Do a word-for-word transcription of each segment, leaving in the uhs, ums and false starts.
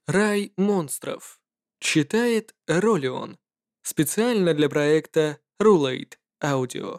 Рай монстров. Читает Ролион. Специально для проекта Rulate Audio.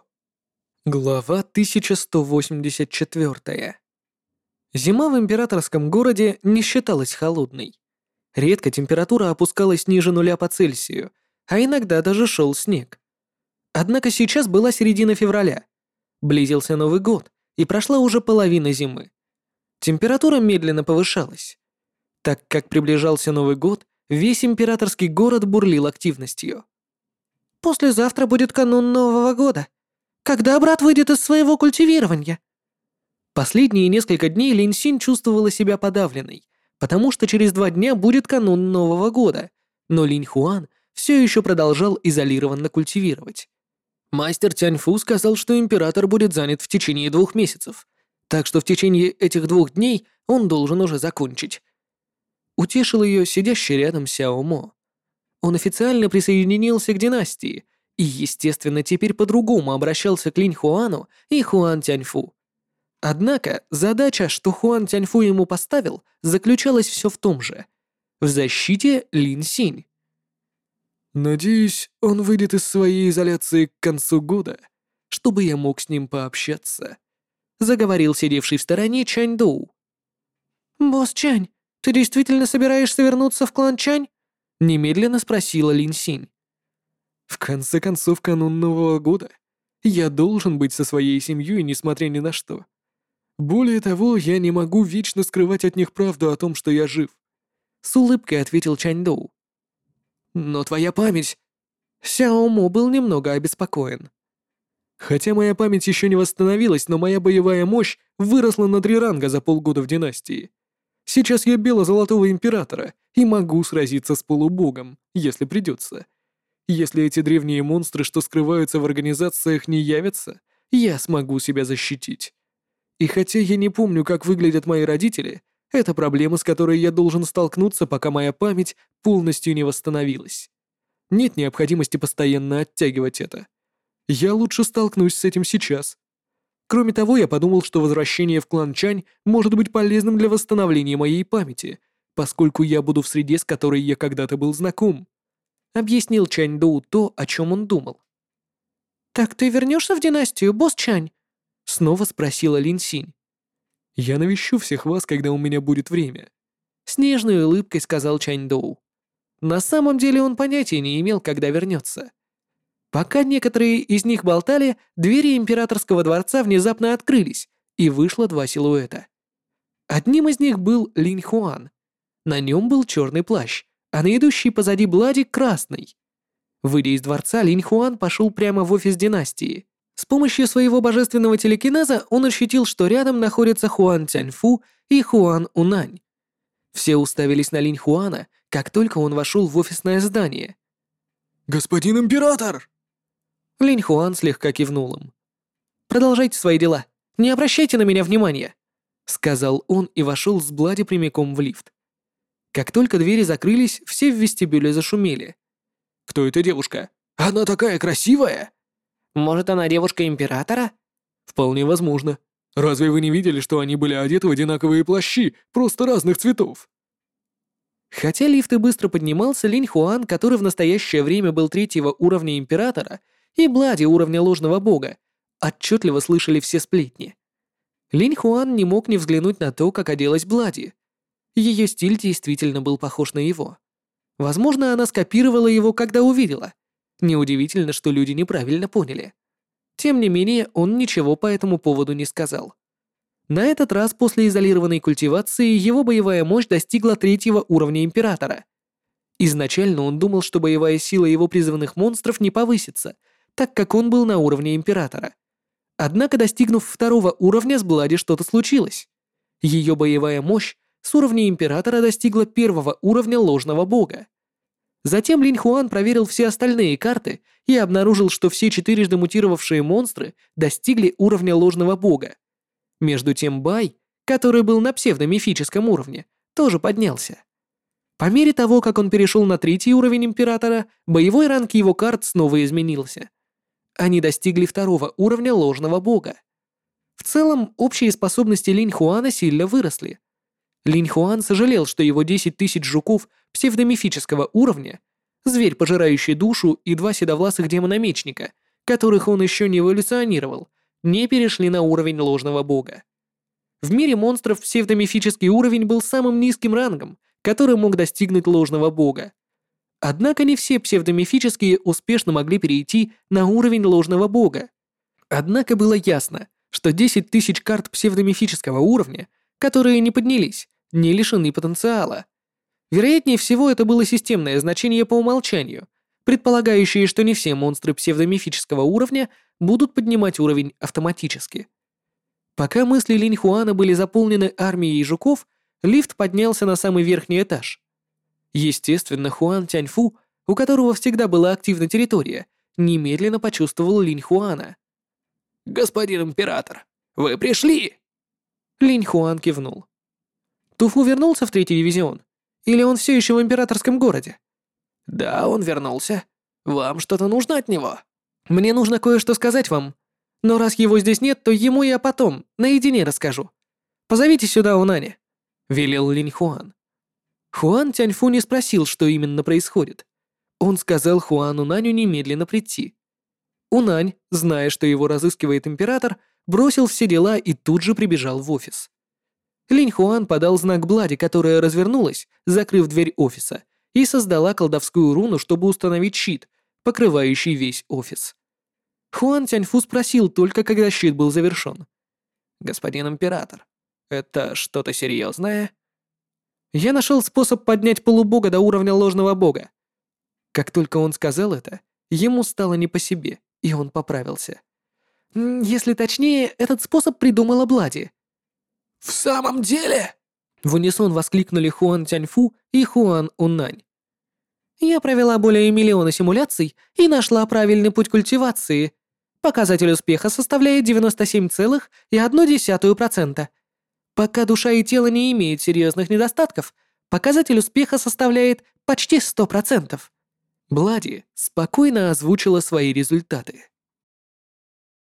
Глава тысяча сто восемьдесят четыре. Зима в императорском городе не считалась холодной. Редко температура опускалась ниже нуля по Цельсию, а иногда даже шел снег. Однако сейчас была середина февраля. Близился Новый год, и прошла уже половина зимы. Температура медленно повышалась. Так как приближался Новый год, весь императорский город бурлил активностью. «Послезавтра будет канун Нового года. Когда брат выйдет из своего культивирования?» Последние несколько дней Лин Синь чувствовала себя подавленной, потому что через два дня будет канун Нового года, но Линь Хуан все еще продолжал изолированно культивировать. Мастер Тяньфу сказал, что император будет занят в течение двух месяцев, так что в течение этих двух дней он должен уже закончить. Утешил ее сидящий рядом Сяо Мо. Он официально присоединился к династии и, естественно, теперь по-другому обращался к Линь Хуану и Хуан Тяньфу. Однако задача, что Хуан Тяньфу ему поставил, заключалась все в том же — в защите Лин Синь. «Надеюсь, он выйдет из своей изоляции к концу года, чтобы я мог с ним пообщаться», — заговорил сидевший в стороне Чань Доу. «Босс Чань, ты действительно собираешься вернуться в клан Чань?» — немедленно спросила Лин Синь. «В конце концов, канун Нового года. Я должен быть со своей семьей, несмотря ни на что. Более того, я не могу вечно скрывать от них правду о том, что я жив», — с улыбкой ответил Чань Доу. «Но твоя память...» Сяо Мо был немного обеспокоен. «Хотя моя память еще не восстановилась, но моя боевая мощь выросла на три ранга за полгода в династии. Сейчас я бело-золотого императора и могу сразиться с полубогом, если придется. Если эти древние монстры, что скрываются в организациях, не явятся, я смогу себя защитить. И хотя я не помню, как выглядят мои родители, это проблема, с которой я должен столкнуться, пока моя память полностью не восстановилась. Нет необходимости постоянно оттягивать это. Я лучше столкнусь с этим сейчас. Кроме того, я подумал, что возвращение в клан Чань может быть полезным для восстановления моей памяти, поскольку я буду в среде, с которой я когда-то был знаком», — объяснил Чань Доу то, о чем он думал. «Так ты вернешься в династию, босс Чань?» — снова спросила Лин Синь. «Я навещу всех вас, когда у меня будет время», — с нежной улыбкой сказал Чань Доу. На самом деле он понятия не имел, когда вернется. Пока некоторые из них болтали, двери императорского дворца внезапно открылись, и вышло два силуэта. Одним из них был Линь Хуан. На нем был черный плащ, а на идущей позади Блади — красный. Выйдя из дворца, Линь Хуан пошел прямо в офис династии. С помощью своего божественного телекинеза он ощутил, что рядом находятся Хуан Тяньфу и Хуан Унань. Все уставились на Линь Хуана, как только он вошел в офисное здание. «Господин император!» Линь Хуан слегка кивнул им. «Продолжайте свои дела. Не обращайте на меня внимания», — сказал он и вошел с Блади прямиком в лифт. Как только двери закрылись, все в вестибюле зашумели. «Кто эта девушка? Она такая красивая!» «Может, она девушка императора?» «Вполне возможно. Разве вы не видели, что они были одеты в одинаковые плащи, просто разных цветов?» Хотя лифт и быстро поднимался, Линь Хуан, который в настоящее время был третьего уровня императора, и Блади уровня ложного бога, отчетливо слышали все сплетни. Линь Хуан не мог не взглянуть на то, как оделась Блади. Ее стиль действительно был похож на его. Возможно, она скопировала его, когда увидела. Неудивительно, что люди неправильно поняли. Тем не менее, он ничего по этому поводу не сказал. На этот раз после изолированной культивации его боевая мощь достигла третьего уровня императора. Изначально он думал, что боевая сила его призванных монстров не повысится, так как он был на уровне императора. Однако, достигнув второго уровня, с Блади что-то случилось. Ее боевая мощь с уровня императора достигла первого уровня ложного бога. Затем Линь Хуан проверил все остальные карты и обнаружил, что все четырежды мутировавшие монстры достигли уровня ложного бога. Между тем Бай, который был на псевдомифическом уровне, тоже поднялся. По мере того, как он перешел на третий уровень императора, боевой ранг его карт снова изменился. Они достигли второго уровня ложного бога. В целом, общие способности Линь Хуана сильно выросли. Линь Хуан сожалел, что его десять тысяч жуков псевдомифического уровня, зверь, пожирающий душу, и два седовласых демона-мечника, которых он еще не эволюционировал, не перешли на уровень ложного бога. В мире монстров псевдомифический уровень был самым низким рангом, который мог достигнуть ложного бога. Однако не все псевдомифические успешно могли перейти на уровень ложного бога. Однако было ясно, что десять тысяч карт псевдомифического уровня, которые не поднялись, не лишены потенциала. Вероятнее всего, это было системное значение по умолчанию, предполагающее, что не все монстры псевдомифического уровня будут поднимать уровень автоматически. Пока мысли Линь Хуана были заполнены армией жуков, лифт поднялся на самый верхний этаж. Естественно, Хуан Тяньфу, у которого всегда была активна территория, немедленно почувствовал Линь Хуана. «Господин император, вы пришли!» Линь Хуан кивнул. Туфу вернулся в третий дивизион? Или он все еще в императорском городе? Да, он вернулся. Вам что-то нужно от него? Мне нужно кое-что сказать вам. Но раз его здесь нет, то ему я потом, наедине расскажу. Позовите сюда Унани, велел Линь Хуан. Хуан Тяньфу не спросил, что именно происходит. Он сказал Хуану Наню немедленно прийти. Унань, зная, что его разыскивает император, бросил все дела и тут же прибежал в офис. Линь Хуан подал знак Блади, которая развернулась, закрыв дверь офиса, и создала колдовскую руну, чтобы установить щит, покрывающий весь офис. Хуан Тяньфу спросил только, когда щит был завершен. «Господин император, это что-то серьезное?» «Я нашел способ поднять полубога до уровня ложного бога». Как только он сказал это, ему стало не по себе, и он поправился. «Если точнее, этот способ придумала Блади». «В самом деле?» В унисон воскликнули Хуан Тяньфу и Хуан Унань. «Я провела более миллиона симуляций и нашла правильный путь культивации. Показатель успеха составляет девяносто семь целых одна десятая процента. Пока душа и тело не имеют серьезных недостатков, показатель успеха составляет почти сто процентов». Блади спокойно озвучила свои результаты.